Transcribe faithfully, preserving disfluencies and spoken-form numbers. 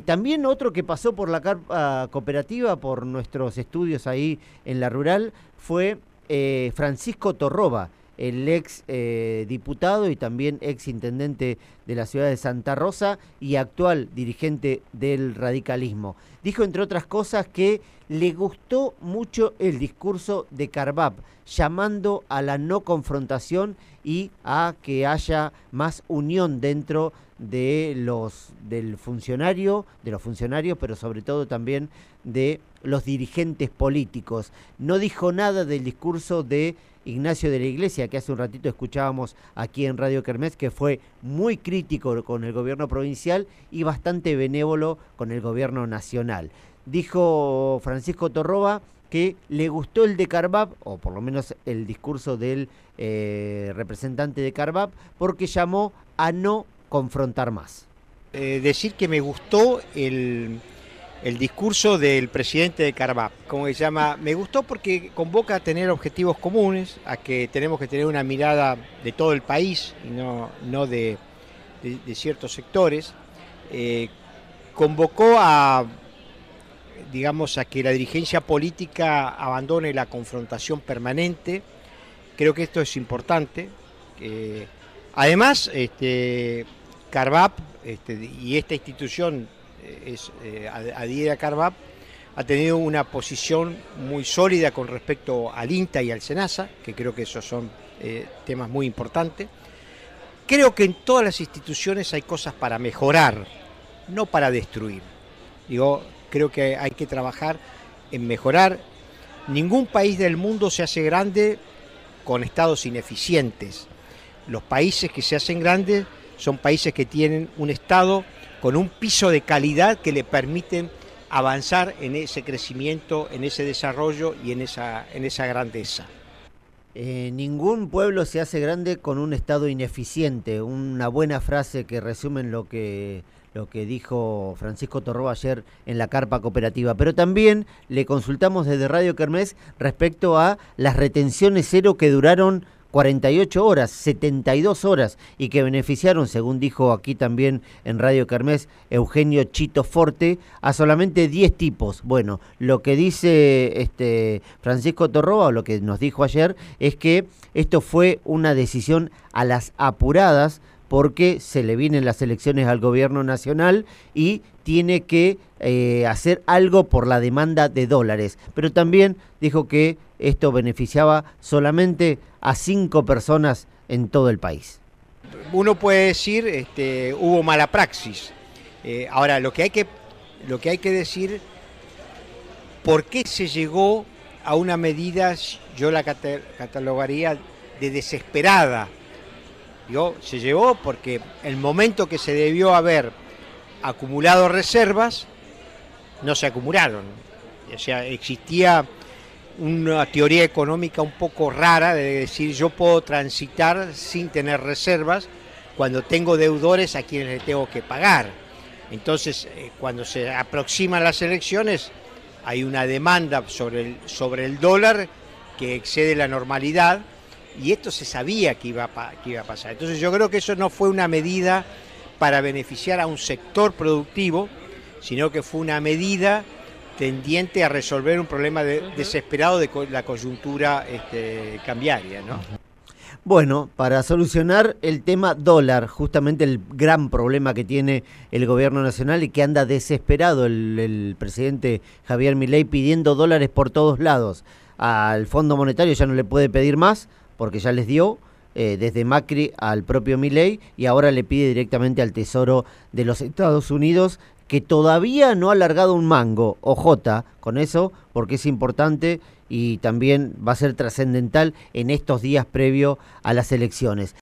también otro que pasó por la carpa cooperativa, por nuestros estudios ahí en la rural, fue eh, Francisco Torroba, el ex eh, diputado y también ex intendente de la ciudad de Santa Rosa y actual dirigente del radicalismo. Dijo, entre otras cosas, que le gustó mucho el discurso de Carbab, llamando a la no confrontación y a que haya más unión dentro de los del funcionario, de los funcionarios, pero sobre todo también de los dirigentes políticos. No dijo nada del discurso de Ignacio de la Iglesia, que hace un ratito escuchábamos aquí en Radio Kermés, que fue muy crítico con el gobierno provincial y bastante benévolo con el gobierno nacional. Dijo Francisco Torroba que le gustó el de Carbab, o por lo menos el discurso del eh, representante de Carbab, porque llamó a no confrontar más. Eh, decir que me gustó el... el discurso del presidente de Carbab, como se llama, me gustó porque convoca a tener objetivos comunes, a que tenemos que tener una mirada de todo el país y no, no de, de, de ciertos sectores. Eh, convocó a, digamos, a que la dirigencia política abandone la confrontación permanente. Creo que esto es importante. Eh, además, este, Carbab este, y esta institución es eh, adhiere a Carbab, ha tenido una posición muy sólida con respecto al INTA y al SENASA, que creo que esos son eh, temas muy importantes. Creo que en todas las instituciones hay cosas para mejorar, no para destruir. Digo, creo que hay que trabajar en mejorar. Ningún país del mundo se hace grande con estados ineficientes. Los países que se hacen grandes son países que tienen un estado con un piso de calidad que le permiten avanzar en ese crecimiento, en ese desarrollo y en esa, en esa grandeza. Eh, ningún pueblo se hace grande con un estado ineficiente, una buena frase que resume lo que, lo que dijo Francisco Torroba ayer en la carpa cooperativa. Pero también le consultamos desde Radio Kermés respecto a las retenciones cero que duraron cuarenta y ocho horas, setenta y dos horas, y que beneficiaron, según dijo aquí también en Radio Kermés Eugenio Chito Forte, a solamente diez tipos. Bueno, lo que dice este Francisco Torroba, o lo que nos dijo ayer, es que esto fue una decisión a las apuradas, porque se le vienen las elecciones al gobierno nacional y tiene que eh, hacer algo por la demanda de dólares. Pero también dijo que esto beneficiaba solamente a cinco personas en todo el país. Uno puede decir, este, hubo mala praxis. Eh, ahora, lo que hay que, lo que hay que decir, ¿por qué se llegó a una medida, yo la catalogaría de desesperada? Digo, se llegó porque el momento que se debió haber acumulado reservas, no se acumularon. O sea, existía una teoría económica un poco rara de decir yo puedo transitar sin tener reservas cuando tengo deudores a quienes le tengo que pagar. Entonces, eh, cuando se aproximan las elecciones, hay una demanda sobre el, sobre el dólar que excede la normalidad, y esto se sabía que iba, a, que iba a pasar. Entonces yo creo que eso no fue una medida para beneficiar a un sector productivo, sino que fue una medida tendiente a resolver un problema de, desesperado de la coyuntura este, cambiaria, ¿no? Bueno, para solucionar el tema dólar, justamente el gran problema que tiene el gobierno nacional y que anda desesperado el, el presidente Javier Milei pidiendo dólares por todos lados. Al Fondo Monetario ya no le puede pedir más, porque ya les dio, eh, desde Macri al propio Milei, y ahora le pide directamente al Tesoro de los Estados Unidos, que todavía no ha largado un mango. Ojota con eso, porque es importante y también va a ser trascendental en estos días previo a las elecciones.